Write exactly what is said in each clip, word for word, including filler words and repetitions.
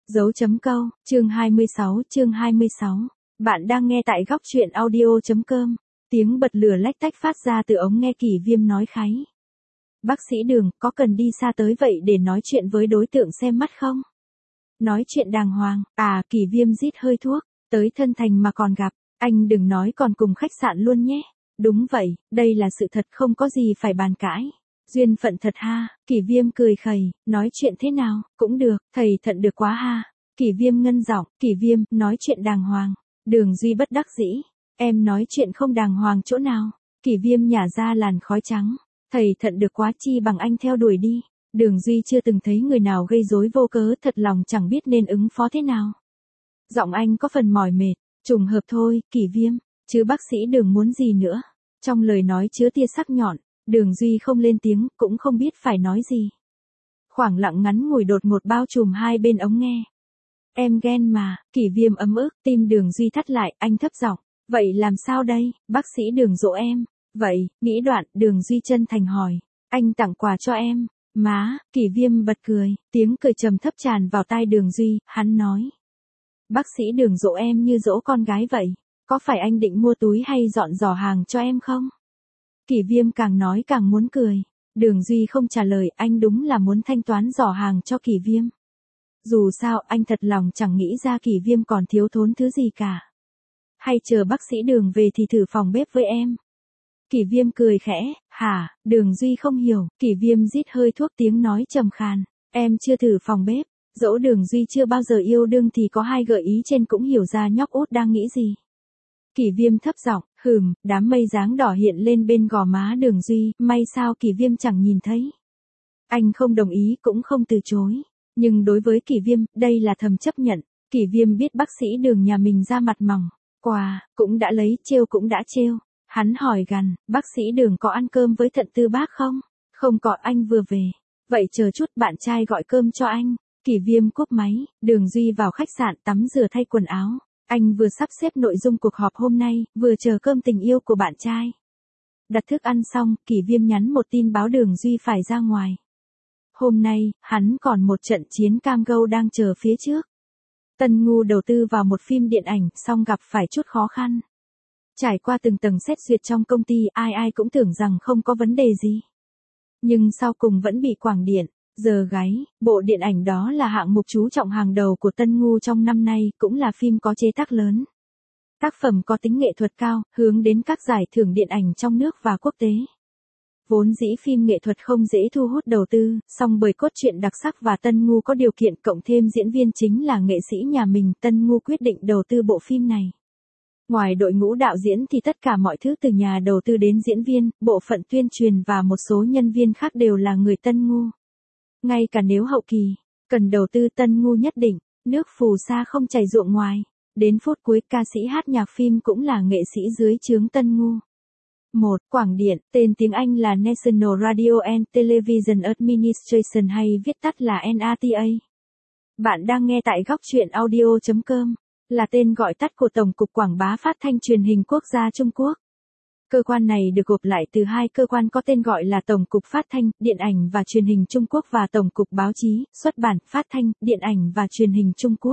Dấu chấm câu, chương hai mươi sáu, chương hai mươi sáu. Bạn đang nghe tại góc truyện audio.com. Tiếng bật lửa lách tách phát ra từ ống nghe. Kỷ Viêm nói kháy. Bác sĩ Đường, có cần đi xa tới vậy để nói chuyện với đối tượng xem mắt không? Nói chuyện đàng hoàng, à, Kỷ Viêm rít hơi thuốc, tới Thân Thành mà còn gặp, anh đừng nói còn cùng khách sạn luôn nhé. Đúng vậy, đây là sự thật không có gì phải bàn cãi. Duyên phận thật ha, Kỷ Viêm cười khẩy, nói chuyện thế nào, cũng được, thầy thận được quá ha. Kỷ Viêm ngân giọng, Kỷ Viêm, nói chuyện đàng hoàng. Đường Duy bất đắc dĩ, em nói chuyện không đàng hoàng chỗ nào. Kỷ Viêm nhả ra làn khói trắng, thầy thận được quá chi bằng anh theo đuổi đi. Đường Duy chưa từng thấy người nào gây rối vô cớ, thật lòng chẳng biết nên ứng phó thế nào. Giọng anh có phần mỏi mệt, trùng hợp thôi, Kỷ Viêm, chứ bác sĩ Đường muốn gì nữa. Trong lời nói chứa tia sắc nhọn. Đường Duy không lên tiếng, cũng không biết phải nói gì. Khoảng lặng ngắn ngủi đột ngột bao trùm hai bên ống nghe. Em ghen mà, Kỷ Viêm ấm ức, tim Đường Duy thắt lại, anh thấp giọng, vậy làm sao đây, bác sĩ Đường dỗ em. Vậy, nghĩ đoạn, Đường Duy chân thành hỏi, anh tặng quà cho em, má, Kỷ Viêm bật cười, tiếng cười trầm thấp tràn vào tai Đường Duy, hắn nói. Bác sĩ Đường dỗ em như dỗ con gái vậy, có phải anh định mua túi hay dọn giỏ hàng cho em không? Kỷ Viêm càng nói càng muốn cười. Đường Duy không trả lời, anh đúng là muốn thanh toán giỏ hàng cho Kỷ Viêm. Dù sao anh thật lòng chẳng nghĩ ra Kỷ Viêm còn thiếu thốn thứ gì cả. Hay chờ bác sĩ Đường về thì thử phòng bếp với em. Kỷ Viêm cười khẽ, hả, Đường Duy không hiểu, Kỷ Viêm rít hơi thuốc tiếng nói trầm khàn. Em chưa thử phòng bếp, dẫu Đường Duy chưa bao giờ yêu đương thì có hai gợi ý trên cũng hiểu ra nhóc út đang nghĩ gì. Kỷ Viêm thấp giọng, hừm, đám mây dáng đỏ hiện lên bên gò má Đường Duy, may sao Kỷ Viêm chẳng nhìn thấy. Anh không đồng ý cũng không từ chối, nhưng đối với Kỷ Viêm, đây là thầm chấp nhận. Kỷ Viêm biết bác sĩ Đường nhà mình ra mặt mỏng, quà, cũng đã lấy, trêu cũng đã trêu. Hắn hỏi gằn, bác sĩ Đường có ăn cơm với Thận Tư bác không? Không có, anh vừa về. Vậy chờ chút bạn trai gọi cơm cho anh. Kỷ Viêm cúp máy, Đường Duy vào khách sạn tắm rửa thay quần áo. Anh vừa sắp xếp nội dung cuộc họp hôm nay, vừa chờ cơm tình yêu của bạn trai. Đặt thức ăn xong, Kỷ Viêm nhắn một tin báo Đường Duy phải ra ngoài. Hôm nay, hắn còn một trận chiến cam go đang chờ phía trước. Tân Ngu đầu tư vào một phim điện ảnh, song gặp phải chút khó khăn. Trải qua từng tầng xét duyệt trong công ty, ai ai cũng tưởng rằng không có vấn đề gì. Nhưng sau cùng vẫn bị Quảng Điện giờ gáy. Bộ điện ảnh đó là hạng mục chú trọng hàng đầu của Tân Ngu trong năm nay, cũng là phim có chế tác lớn. Tác phẩm có tính nghệ thuật cao, hướng đến các giải thưởng điện ảnh trong nước và quốc tế. Vốn dĩ phim nghệ thuật không dễ thu hút đầu tư, song bởi cốt truyện đặc sắc và Tân Ngu có điều kiện cộng thêm diễn viên chính là nghệ sĩ nhà mình, Tân Ngu quyết định đầu tư bộ phim này. Ngoài đội ngũ đạo diễn thì tất cả mọi thứ từ nhà đầu tư đến diễn viên, bộ phận tuyên truyền và một số nhân viên khác đều là người Tân Ngu. Ngay cả nếu hậu kỳ, cần đầu tư Tân Ngu nhất định, nước phù sa không chảy ruộng ngoài. Đến phút cuối ca sĩ hát nhạc phim cũng là nghệ sĩ dưới trướng Tân Ngu. một. Quảng Điện, tên tiếng Anh là National Radio and Television Administration hay viết tắt là N A T A. Bạn đang nghe tại góc truyện audio.com, là tên gọi tắt của Tổng cục Quảng bá Phát thanh Truyền hình Quốc gia Trung Quốc. Cơ quan này được gộp lại từ hai cơ quan có tên gọi là Tổng cục Phát thanh, Điện ảnh và Truyền hình Trung Quốc và Tổng cục Báo chí, Xuất bản, Phát thanh, Điện ảnh và Truyền hình Trung Quốc.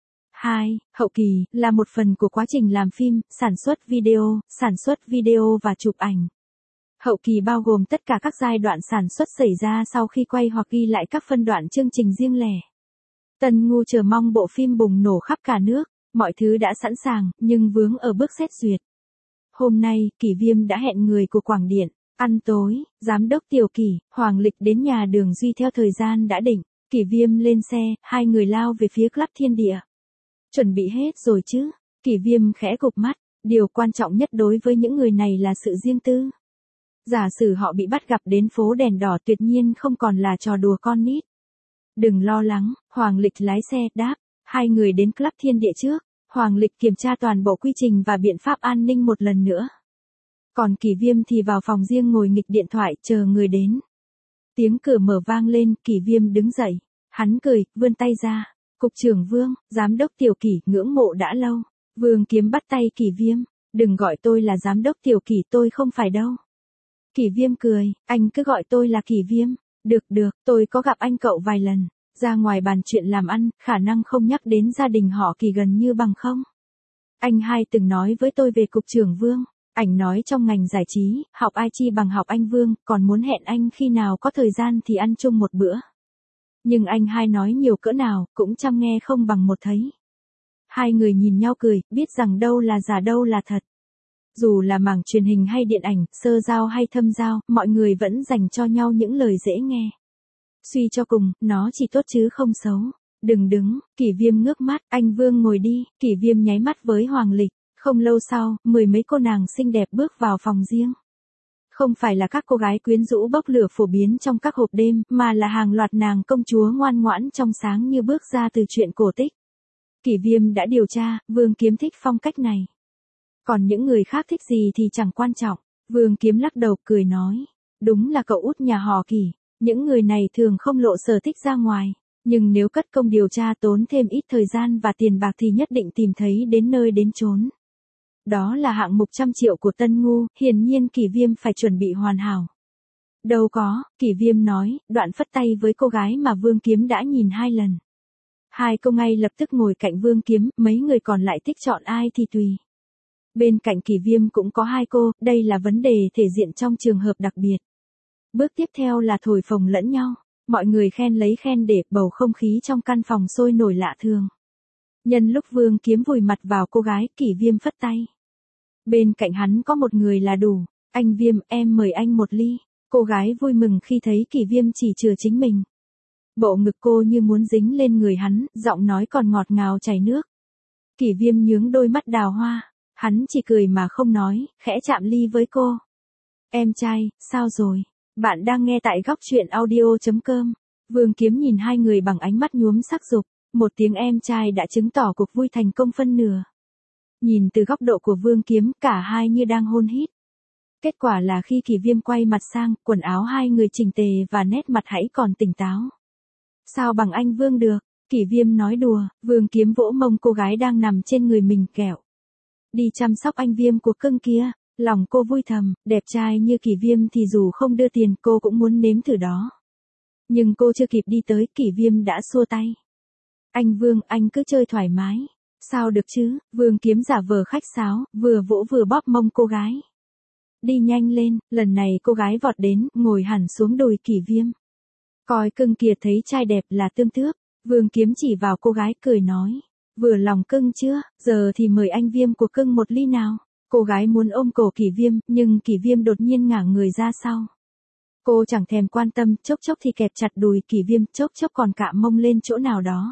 hai. Hậu kỳ, là một phần của quá trình làm phim, sản xuất video, sản xuất video và chụp ảnh. Hậu kỳ bao gồm tất cả các giai đoạn sản xuất xảy ra sau khi quay hoặc ghi lại các phân đoạn chương trình riêng lẻ. Tân Ngu chờ mong bộ phim bùng nổ khắp cả nước, mọi thứ đã sẵn sàng, nhưng vướng ở bước xét duyệt. Hôm nay, Kỷ Viêm đã hẹn người của Quảng Điện, ăn tối, giám đốc Tiểu Kỷ, Hoàng Lịch đến nhà Đường Duy theo thời gian đã định. Kỷ Viêm lên xe, hai người lao về phía Club Thiên Địa. Chuẩn bị hết rồi chứ? Kỷ Viêm khẽ cụp mắt, điều quan trọng nhất đối với những người này là sự riêng tư. Giả sử họ bị bắt gặp đến phố đèn đỏ tuyệt nhiên không còn là trò đùa con nít. Đừng lo lắng, Hoàng Lịch lái xe, đáp, hai người đến Club Thiên Địa trước. Hoàng Lịch kiểm tra toàn bộ quy trình và biện pháp an ninh một lần nữa. Còn Kỷ Viêm thì vào phòng riêng ngồi nghịch điện thoại chờ người đến. Tiếng cửa mở vang lên, Kỷ Viêm đứng dậy. Hắn cười, vươn tay ra. Cục trưởng Vương, giám đốc Tiểu Kỷ, ngưỡng mộ đã lâu. Vương Kiếm bắt tay Kỷ Viêm. Đừng gọi tôi là giám đốc Tiểu Kỷ, tôi không phải đâu. Kỷ Viêm cười, anh cứ gọi tôi là Kỷ Viêm. Được được, tôi có gặp anh cậu vài lần. Ra ngoài bàn chuyện làm ăn, khả năng không nhắc đến gia đình họ Kỳ gần như bằng không. Anh hai từng nói với tôi về cục trưởng Vương. Ảnh nói trong ngành giải trí, học ai chi bằng học anh Vương, còn muốn hẹn anh khi nào có thời gian thì ăn chung một bữa. Nhưng anh hai nói nhiều cỡ nào, cũng chăm nghe không bằng một thấy. Hai người nhìn nhau cười, biết rằng đâu là giả đâu là thật. Dù là mảng truyền hình hay điện ảnh, sơ giao hay thâm giao, mọi người vẫn dành cho nhau những lời dễ nghe. Suy cho cùng, nó chỉ tốt chứ không xấu. Đừng đứng, Kỷ Viêm ngước mắt, anh Vương ngồi đi, Kỷ Viêm nháy mắt với Hoàng Lịch. Không lâu sau, mười mấy cô nàng xinh đẹp bước vào phòng riêng. Không phải là các cô gái quyến rũ bốc lửa phổ biến trong các hộp đêm, mà là hàng loạt nàng công chúa ngoan ngoãn trong sáng như bước ra từ truyện cổ tích. Kỷ Viêm đã điều tra, Vương Kiếm thích phong cách này. Còn những người khác thích gì thì chẳng quan trọng. Vương Kiếm lắc đầu cười nói. Đúng là cậu út nhà họ Kỷ. Những người này thường không lộ sở thích ra ngoài. Nhưng nếu cất công điều tra tốn thêm ít thời gian và tiền bạc thì nhất định tìm thấy đến nơi đến chốn. Đó là hạng mục trăm triệu của Tân Ngu, hiển nhiên Kỷ Viêm phải chuẩn bị hoàn hảo. Đâu có, Kỷ Viêm nói, đoạn phất tay với cô gái mà Vương Kiếm đã nhìn hai lần. Hai cô ngay lập tức ngồi cạnh Vương Kiếm, mấy người còn lại thích chọn ai thì tùy. Bên cạnh Kỷ Viêm cũng có hai cô, đây là vấn đề thể diện trong trường hợp đặc biệt. Bước tiếp theo là thổi phồng lẫn nhau, mọi người khen lấy khen để bầu không khí trong căn phòng sôi nổi lạ thường. Nhân lúc Vương Kiếm vùi mặt vào cô gái, Kỷ Viêm phất tay. Bên cạnh hắn có một người là đủ, anh Viêm, em mời anh một ly. Cô gái vui mừng khi thấy Kỷ Viêm chỉ chừa chính mình. Bộ ngực cô như muốn dính lên người hắn, giọng nói còn ngọt ngào chảy nước. Kỷ Viêm nhướng đôi mắt đào hoa, hắn chỉ cười mà không nói, khẽ chạm ly với cô. Em trai, sao rồi? Bạn đang nghe tại góc truyện audio chấm com. Vương Kiếm nhìn hai người bằng ánh mắt nhuốm sắc dục, một tiếng em trai đã chứng tỏ cuộc vui thành công phân nửa. Nhìn từ góc độ của Vương Kiếm, cả hai như đang hôn hít. Kết quả là khi Kỷ Viêm quay mặt sang, quần áo hai người chỉnh tề và nét mặt hãy còn tỉnh táo. Sao bằng anh Vương được? Kỷ Viêm nói đùa, Vương Kiếm vỗ mông cô gái đang nằm trên người mình kẹo. Đi chăm sóc anh Viêm của cưng kia. Lòng cô vui thầm, đẹp trai như Kỷ Viêm thì dù không đưa tiền cô cũng muốn nếm thử đó. Nhưng cô chưa kịp đi tới, Kỷ Viêm đã xua tay. Anh Vương, anh cứ chơi thoải mái. Sao được chứ? Vương Kiếm giả vờ khách sáo, vừa vỗ vừa bóp mông cô gái. Đi nhanh lên, lần này cô gái vọt đến, ngồi hẳn xuống đùi Kỷ Viêm. Coi cưng kìa, thấy trai đẹp là tương tước. Vương Kiếm chỉ vào cô gái cười nói. Vừa lòng cưng chưa, giờ thì mời anh Viêm của cưng một ly nào. Cô gái muốn ôm cổ Kỷ Viêm, nhưng Kỷ Viêm đột nhiên ngả người ra sau. Cô chẳng thèm quan tâm, chốc chốc thì kẹp chặt đùi Kỷ Viêm, chốc chốc còn cạm mông lên chỗ nào đó.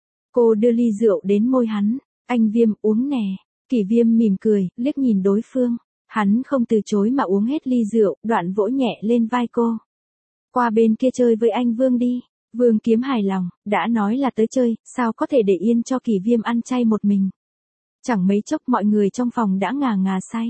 Cô đưa ly rượu đến môi hắn. Anh Viêm, uống nè. Kỷ Viêm mỉm cười, liếc nhìn đối phương. Hắn không từ chối mà uống hết ly rượu, đoạn vỗ nhẹ lên vai cô. Qua bên kia chơi với anh Vương đi. Vương Kiếm hài lòng, đã nói là tới chơi, sao có thể để yên cho Kỷ Viêm ăn chay một mình. Chẳng mấy chốc mọi người trong phòng đã ngà ngà say.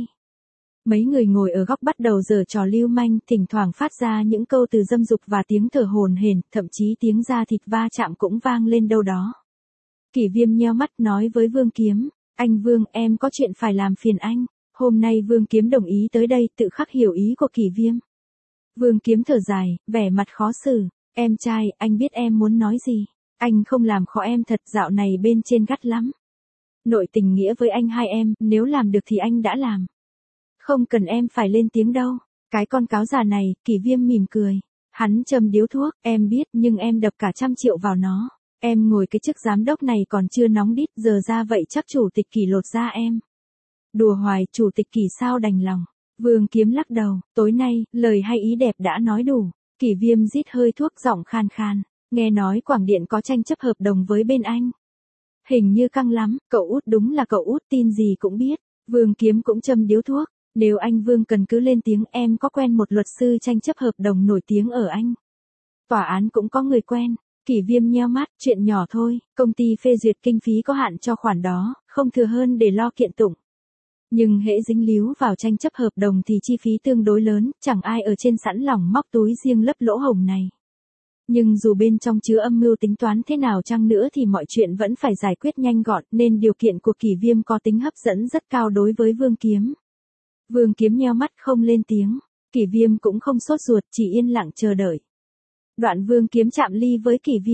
Mấy người ngồi ở góc bắt đầu giở trò lưu manh, thỉnh thoảng phát ra những câu từ dâm dục và tiếng thở hổn hển, thậm chí tiếng da thịt va chạm cũng vang lên đâu đó. Kỷ Viêm nheo mắt nói với Vương Kiếm, anh Vương, em có chuyện phải làm phiền anh. Hôm nay Vương Kiếm đồng ý tới đây, tự khắc hiểu ý của Kỷ Viêm. Vương Kiếm thở dài, vẻ mặt khó xử, em trai, anh biết em muốn nói gì. Anh không làm khó em thật, dạo này bên trên gắt lắm. Nội tình nghĩa với anh hai em, nếu làm được thì anh đã làm. Không cần em phải lên tiếng đâu. Cái con cáo già này, Kỷ Viêm mỉm cười. Hắn châm điếu thuốc, em biết, nhưng em đập cả trăm triệu vào nó. Em ngồi cái chức giám đốc này còn chưa nóng đít, giờ ra vậy chắc chủ tịch Kỷ lột ra em. Đùa hoài, chủ tịch Kỷ sao đành lòng. Vương Kiếm lắc đầu, tối nay, lời hay ý đẹp đã nói đủ. Kỷ Viêm rít hơi thuốc giọng khan khan. Nghe nói Quảng Điện có tranh chấp hợp đồng với bên anh. Hình như căng lắm, cậu út đúng là cậu út tin gì cũng biết. Vương Kiếm cũng châm điếu thuốc. Nếu anh Vương cần cứ lên tiếng, em có quen một luật sư tranh chấp hợp đồng nổi tiếng ở Anh. Tòa án cũng có người quen. Kỷ Viêm nheo mắt, chuyện nhỏ thôi, công ty phê duyệt kinh phí có hạn cho khoản đó, không thừa hơn để lo kiện tụng. Nhưng hễ dính líu vào tranh chấp hợp đồng thì chi phí tương đối lớn, chẳng ai ở trên sẵn lòng móc túi riêng lấp lỗ hổng này. Nhưng dù bên trong chứa âm mưu tính toán thế nào chăng nữa thì mọi chuyện vẫn phải giải quyết nhanh gọn, nên điều kiện của Kỷ Viêm có tính hấp dẫn rất cao đối với Vương Kiếm. Vương Kiếm nheo mắt không lên tiếng, Kỷ Viêm cũng không sốt ruột, chỉ yên lặng chờ đợi. Đoạn Vương Kiếm chạm ly với Kỷ Viêm,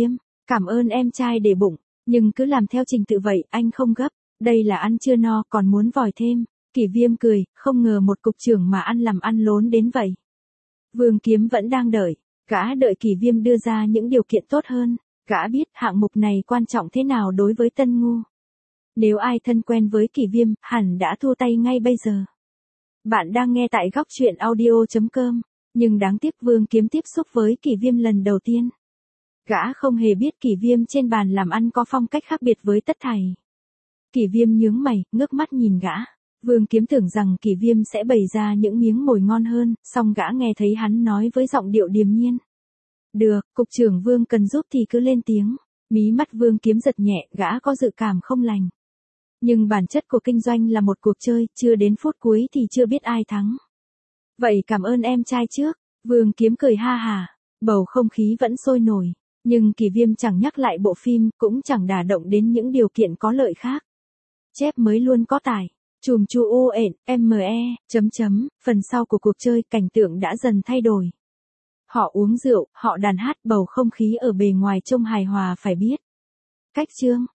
Cảm ơn em trai để bụng, nhưng cứ làm theo trình tự vậy, anh không gấp. Đây là ăn chưa no còn muốn vòi thêm. Kỷ Viêm cười, không ngờ một cục trưởng mà ăn làm ăn lốn đến vậy. Vương Kiếm vẫn đang đợi, gã đợi Kỷ Viêm đưa ra những điều kiện tốt hơn. Gã biết hạng mục này quan trọng thế nào đối với Tân Ngu. Nếu ai thân quen với Kỷ Viêm, hẳn đã thua tay ngay bây giờ. Bạn đang nghe tại góc truyện audio chấm com, nhưng đáng tiếc Vương Kiếm tiếp xúc với Kỷ Viêm lần đầu tiên. Gã không hề biết Kỷ Viêm trên bàn làm ăn có phong cách khác biệt với tất thảy. Kỷ Viêm nhướng mày, ngước mắt nhìn gã. Vương Kiếm tưởng rằng Kỷ Viêm sẽ bày ra những miếng mồi ngon hơn, song gã nghe thấy hắn nói với giọng điệu điềm nhiên. Được, cục trưởng Vương cần giúp thì cứ lên tiếng. Mí mắt Vương Kiếm giật nhẹ, gã có dự cảm không lành. Nhưng bản chất của kinh doanh là một cuộc chơi, chưa đến phút cuối thì chưa biết ai thắng. Vậy cảm ơn em trai trước. Vương Kiếm cười ha hà, bầu không khí vẫn sôi nổi. Nhưng Kỷ Viêm chẳng nhắc lại bộ phim, cũng chẳng đả động đến những điều kiện có lợi khác. Chép mới luôn có tài. Chùm chu u ện, me, chấm chấm, phần sau của cuộc chơi cảnh tượng đã dần thay đổi. Họ uống rượu, họ đàn hát, bầu không khí ở bề ngoài trông hài hòa phải biết. Cách chương